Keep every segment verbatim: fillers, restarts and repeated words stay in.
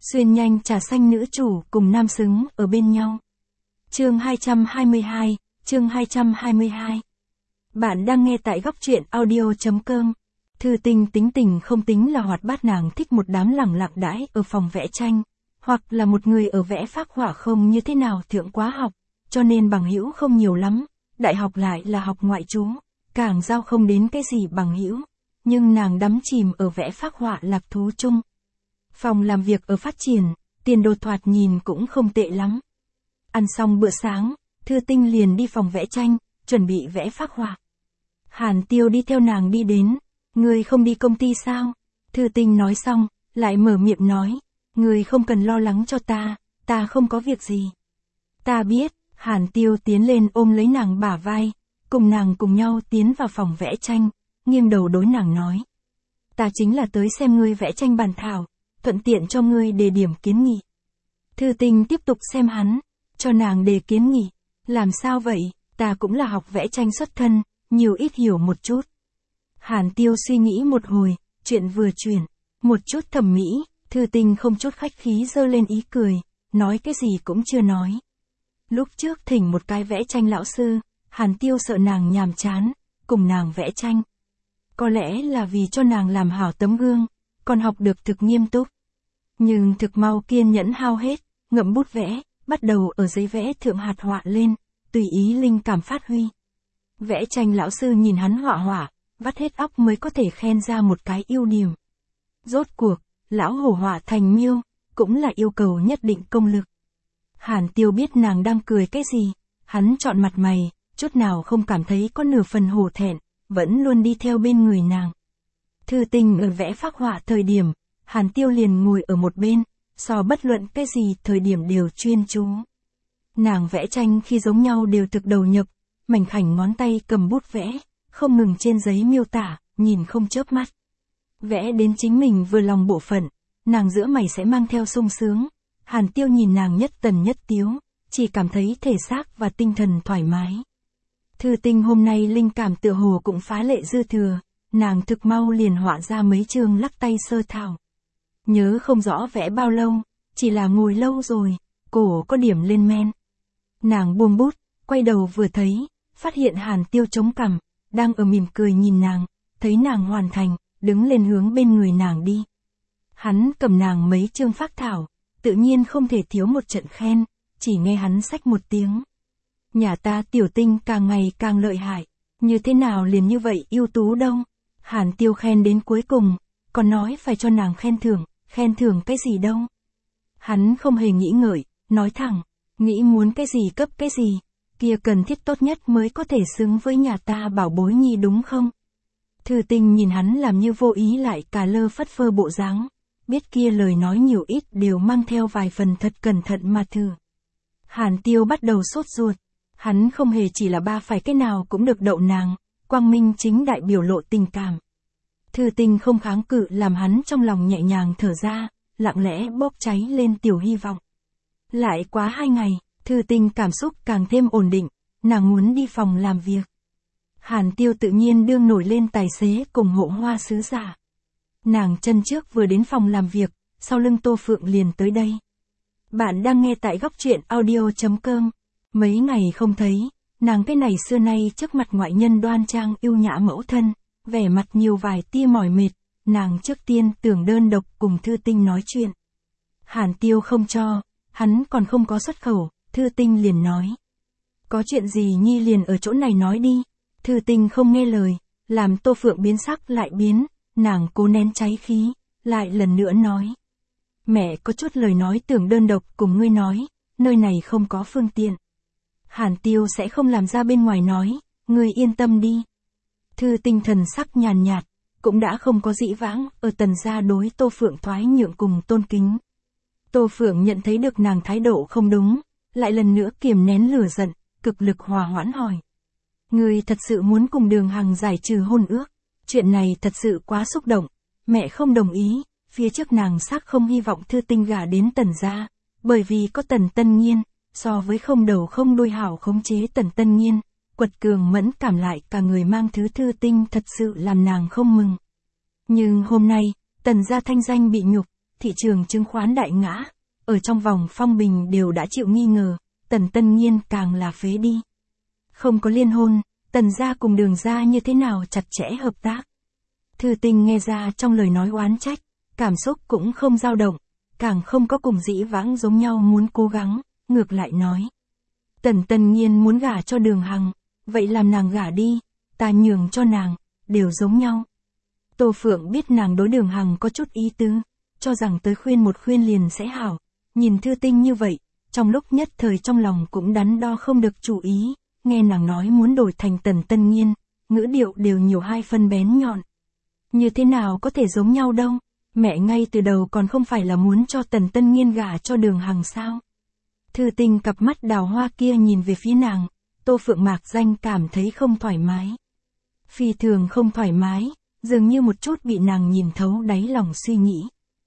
Xuyên nhanh trà xanh nữ chủ cùng nam xứng ở bên nhau. Chương hai trăm hai mươi hai, chương hai trăm hai mươi hai. Bạn đang nghe tại góc truyện audio chấm com. Thư Tinh tính tình không tính là hoạt bát, nàng thích một đám lẳng lặng đãi ở phòng vẽ tranh, hoặc là một người ở vẽ phác họa không như thế nào thượng quá học, cho nên bằng hữu không nhiều lắm, đại học lại là học ngoại trú, càng giao không đến cái gì bằng hữu, nhưng nàng đắm chìm ở vẽ phác họa lạc thú chung. Phòng làm việc ở phát triển, tiền đồ thoạt nhìn cũng không tệ lắm. Ăn xong bữa sáng, Thư Tinh liền đi phòng vẽ tranh, chuẩn bị vẽ phác họa. Hàn Tiêu đi theo nàng đi đến, ngươi không đi công ty sao? Thư Tinh nói xong, lại mở miệng nói, ngươi không cần lo lắng cho ta, ta không có việc gì. Ta biết, Hàn Tiêu tiến lên ôm lấy nàng bả vai, cùng nàng cùng nhau tiến vào phòng vẽ tranh, nghiêng đầu đối nàng nói. Ta chính là tới xem ngươi vẽ tranh bản thảo, thuận tiện cho ngươi đề điểm kiến nghị. Thư Tinh tiếp tục xem hắn, cho nàng đề kiến nghị, làm sao vậy, ta cũng là học vẽ tranh xuất thân, nhiều ít hiểu một chút. Hàn Tiêu suy nghĩ một hồi, chuyện vừa chuyển, một chút thẩm mỹ, Thư Tinh không chút khách khí giơ lên ý cười, nói cái gì cũng chưa nói. Lúc trước thỉnh một cái vẽ tranh lão sư, Hàn Tiêu sợ nàng nhàm chán, cùng nàng vẽ tranh. Có lẽ là vì cho nàng làm hảo tấm gương, còn học được thực nghiêm túc. Nhưng thực mau kiên nhẫn hao hết, ngậm bút vẽ, bắt đầu ở giấy vẽ thượng hạt họa lên, tùy ý linh cảm phát huy. Vẽ tranh lão sư nhìn hắn họa họa, vắt hết óc mới có thể khen ra một cái ưu điểm. Rốt cuộc, lão hổ họa thành miêu, cũng là yêu cầu nhất định công lực. Hàn Tiêu biết nàng đang cười cái gì, hắn chọn mặt mày, chút nào không cảm thấy có nửa phần hổ thẹn, vẫn luôn đi theo bên người nàng. Thư Tinh ở vẽ phác họa thời điểm, Hàn Tiêu liền ngồi ở một bên, so bất luận cái gì thời điểm đều chuyên chú. Nàng vẽ tranh khi giống nhau đều thực đầu nhập, mảnh khảnh ngón tay cầm bút vẽ, không ngừng trên giấy miêu tả, nhìn không chớp mắt. Vẽ đến chính mình vừa lòng bộ phận, nàng giữa mày sẽ mang theo sung sướng. Hàn Tiêu nhìn nàng nhất tần nhất tiếu, chỉ cảm thấy thể xác và tinh thần thoải mái. Thư Tinh hôm nay linh cảm tựa hồ cũng phá lệ dư thừa, nàng thực mau liền họa ra mấy chương lắc tay sơ thảo. Nhớ không rõ vẽ bao lâu, chỉ là ngồi lâu rồi, cổ có điểm lên men. Nàng buông bút, quay đầu vừa thấy, phát hiện Hàn Tiêu chống cằm, đang ở mỉm cười nhìn nàng, thấy nàng hoàn thành, đứng lên hướng bên người nàng đi. Hắn cầm nàng mấy chương phác thảo, tự nhiên không thể thiếu một trận khen, chỉ nghe hắn xách một tiếng. Nhà ta Tiểu Tinh càng ngày càng lợi hại, như thế nào liền như vậy ưu tú đâu. Hàn Tiêu khen đến cuối cùng, còn nói phải cho nàng khen thưởng, khen thưởng cái gì đâu. Hắn không hề nghĩ ngợi, nói thẳng, nghĩ muốn cái gì cấp cái gì, kia cần thiết tốt nhất mới có thể xứng với nhà ta bảo bối nhi đúng không? Thư Tinh nhìn hắn làm như vô ý lại cà lơ phất phơ bộ dáng, biết kia lời nói nhiều ít đều mang theo vài phần thật cẩn thận mà thử. Hàn Tiêu bắt đầu sốt ruột, hắn không hề chỉ là ba phải cái nào cũng được đậu nàng, quang minh chính đại biểu lộ tình cảm. Thư Tinh không kháng cự làm hắn trong lòng nhẹ nhàng thở ra, lặng lẽ bốc cháy lên tiểu hy vọng. Lại quá hai ngày, Thư Tinh cảm xúc càng thêm ổn định, nàng muốn đi phòng làm việc. Hàn Tiêu tự nhiên đương nổi lên tài xế cùng hộ hoa sứ giả. Nàng chân trước vừa đến phòng làm việc, sau lưng Tô Phượng liền tới đây. Bạn đang nghe tại góc truyện audio chấm com. Mấy ngày không thấy, nàng cái này xưa nay trước mặt ngoại nhân đoan trang yêu nhã mẫu thân, vẻ mặt nhiều vài tia mỏi mệt, nàng trước tiên tưởng đơn độc cùng Thư Tinh nói chuyện. Hàn Tiêu không cho, hắn còn không có xuất khẩu, Thư Tinh liền nói. Có chuyện gì nhi liền ở chỗ này nói đi. Thư Tinh không nghe lời, làm Tô Phượng biến sắc lại biến, nàng cố nén cháy khí, lại lần nữa nói. Mẹ có chút lời nói tưởng đơn độc cùng ngươi nói, nơi này không có phương tiện. Hàn Tiêu sẽ không làm ra bên ngoài nói, ngươi yên tâm đi. Thư Tinh thần sắc nhàn nhạt, cũng đã không có dĩ vãng, ở Tần gia đối Tô Phượng thoái nhượng cùng tôn kính. Tô Phượng nhận thấy được nàng thái độ không đúng, lại lần nữa kiềm nén lửa giận, cực lực hòa hoãn hỏi. Ngươi thật sự muốn cùng Đường Hằng giải trừ hôn ước, chuyện này thật sự quá xúc động, mẹ không đồng ý, phía trước nàng xác không hy vọng Thư Tinh gả đến Tần gia, bởi vì có Tần Tân Nhiên, so với không đầu không đuôi hảo khống chế Tần Tân Nhiên, quật cường mẫn cảm lại cả người mang thứ Thư Tinh thật sự làm nàng không mừng. Nhưng hôm nay, Tần gia thanh danh bị nhục, thị trường chứng khoán đại ngã, ở trong vòng phong bình đều đã chịu nghi ngờ, Tần Tân Nhiên càng là phế đi. Không có liên hôn, Tần gia cùng Đường gia như thế nào chặt chẽ hợp tác. Thư Tình nghe ra trong lời nói oán trách, cảm xúc cũng không dao động, càng không có cùng dĩ vãng giống nhau muốn cố gắng, ngược lại nói. Tần Tân Nhiên muốn gả cho Đường Hằng, vậy làm nàng gả đi, ta nhường cho nàng, đều giống nhau. Tô Phượng biết nàng đối Đường Hằng có chút ý tứ, cho rằng tới khuyên một khuyên liền sẽ hảo, nhìn Thư Tinh như vậy, trong lúc nhất thời trong lòng cũng đắn đo không được chủ ý, nghe nàng nói muốn đổi thành Tần Tân Nhiên, ngữ điệu đều nhiều hai phân bén nhọn. Như thế nào có thể giống nhau đâu, mẹ ngay từ đầu còn không phải là muốn cho Tần Tân Nhiên gả cho Đường Hằng sao. Thư Tinh cặp mắt đào hoa kia nhìn về phía nàng, Tô Phượng mạc danh cảm thấy không thoải mái. Phi thường không thoải mái, dường như một chút bị nàng nhìn thấu đáy lòng suy nghĩ.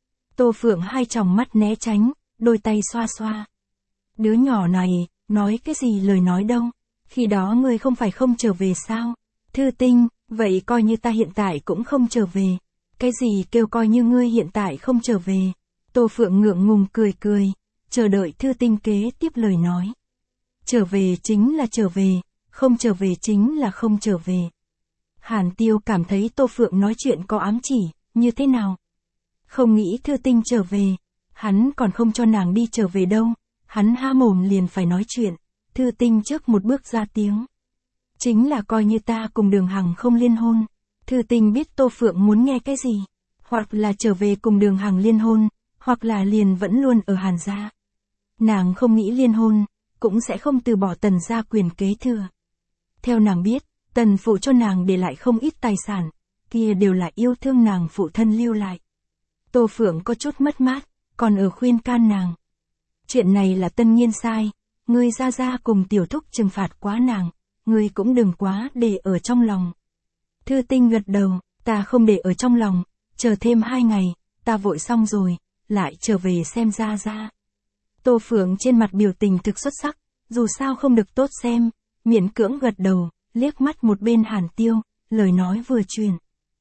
Tô Phượng hai tròng mắt né tránh, đôi tay xoa xoa. Đứa nhỏ này, nói cái gì lời nói đâu, khi đó ngươi không phải không trở về sao? Thư Tinh, vậy coi như ta hiện tại cũng không trở về. Cái gì kêu coi như ngươi hiện tại không trở về? Tô Phượng ngượng ngùng cười cười, chờ đợi Thư Tinh kế tiếp lời nói. Trở về chính là trở về, không trở về chính là không trở về. Hàn Tiêu cảm thấy Tô Phượng nói chuyện có ám chỉ, như thế nào? Không nghĩ Thư Tinh trở về, hắn còn không cho nàng đi trở về đâu, hắn há mồm liền phải nói chuyện, Thư Tinh trước một bước ra tiếng. Chính là coi như ta cùng Đường Hằng không liên hôn. Thư Tinh biết Tô Phượng muốn nghe cái gì, hoặc là trở về cùng Đường Hằng liên hôn, hoặc là liền vẫn luôn ở Hàn gia. Nàng không nghĩ liên hôn, cũng sẽ không từ bỏ Tần gia quyền kế thừa. Theo nàng biết, Tần phụ cho nàng để lại không ít tài sản, kia đều là yêu thương nàng phụ thân lưu lại. Tô Phượng có chút mất mát, còn ở khuyên can nàng. Chuyện này là Tân Nhiên sai, ngươi ra ra cùng tiểu thúc trừng phạt quá nàng, ngươi cũng đừng quá để ở trong lòng. Thư Tinh gật đầu, ta không để ở trong lòng, chờ thêm hai ngày, ta vội xong rồi, lại trở về xem ra ra. Tô Phượng trên mặt biểu tình thực xuất sắc, dù sao không được tốt xem, miễn cưỡng gật đầu, liếc mắt một bên Hàn Tiêu, lời nói vừa truyền.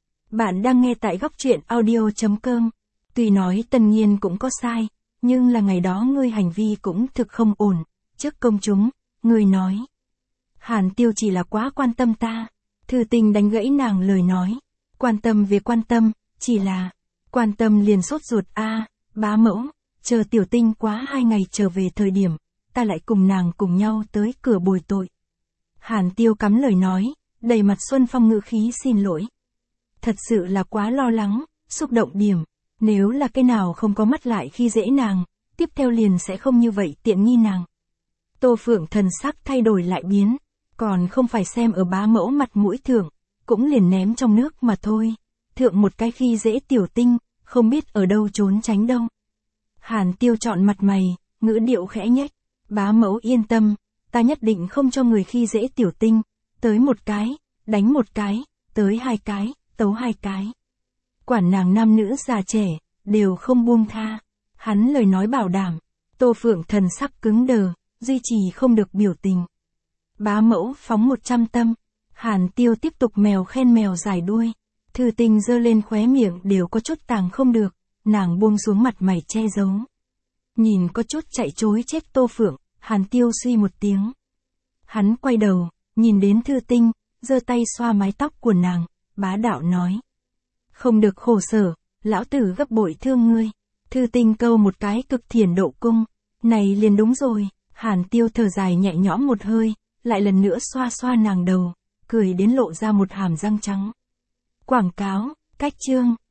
Bạn đang nghe tại góc truyện audio chấm com. Tuy nói Tân Nhiên cũng có sai, nhưng là ngày đó ngươi hành vi cũng thực không ổn, trước công chúng, ngươi nói. Hàn Tiêu chỉ là quá quan tâm ta. Thư Tình đánh gãy nàng lời nói. Quan tâm về quan tâm, chỉ là, quan tâm liền sốt ruột a à, bá mẫu, chờ Tiểu Tinh quá hai ngày trở về thời điểm, ta lại cùng nàng cùng nhau tới cửa bồi tội. Hàn Tiêu cắm lời nói, đầy mặt xuân phong ngữ khí xin lỗi. Thật sự là quá lo lắng, xúc động điểm, nếu là cái nào không có mắt lại khi dễ nàng, tiếp theo liền sẽ không như vậy tiện nghi nàng. Tô Phượng thần sắc thay đổi lại biến, còn không phải xem ở bá mẫu mặt mũi thượng, cũng liền ném trong nước mà thôi. Thượng một cái khi dễ Tiểu Tinh, không biết ở đâu trốn tránh đâu. Hàn Tiêu chọn mặt mày, ngữ điệu khẽ nhếch, bá mẫu yên tâm, ta nhất định không cho người khi dễ Tiểu Tinh, tới một cái, đánh một cái, tới hai cái, tấu hai cái. Quản nàng nam nữ già trẻ, đều không buông tha. Hắn lời nói bảo đảm, Tô Phượng thần sắc cứng đờ, duy trì không được biểu tình. Bá mẫu phóng một trăm tâm. Hàn Tiêu tiếp tục mèo khen mèo dài đuôi. Thư Tình giơ lên khóe miệng đều có chút tàng không được, nàng buông xuống mặt mày che giấu. Nhìn có chút chạy chối chết Tô Phượng, Hàn Tiêu suy một tiếng. Hắn quay đầu, nhìn đến Thư Tinh, giơ tay xoa mái tóc của nàng, bá đạo nói. Không được khổ sở, lão tử gấp bội thương ngươi. Thư Tinh câu một cái cực thiền độ cung, này liền đúng rồi. Hàn Tiêu thở dài nhẹ nhõm một hơi, lại lần nữa xoa xoa nàng đầu, cười đến lộ ra một hàm răng trắng. Quảng cáo, cách chương.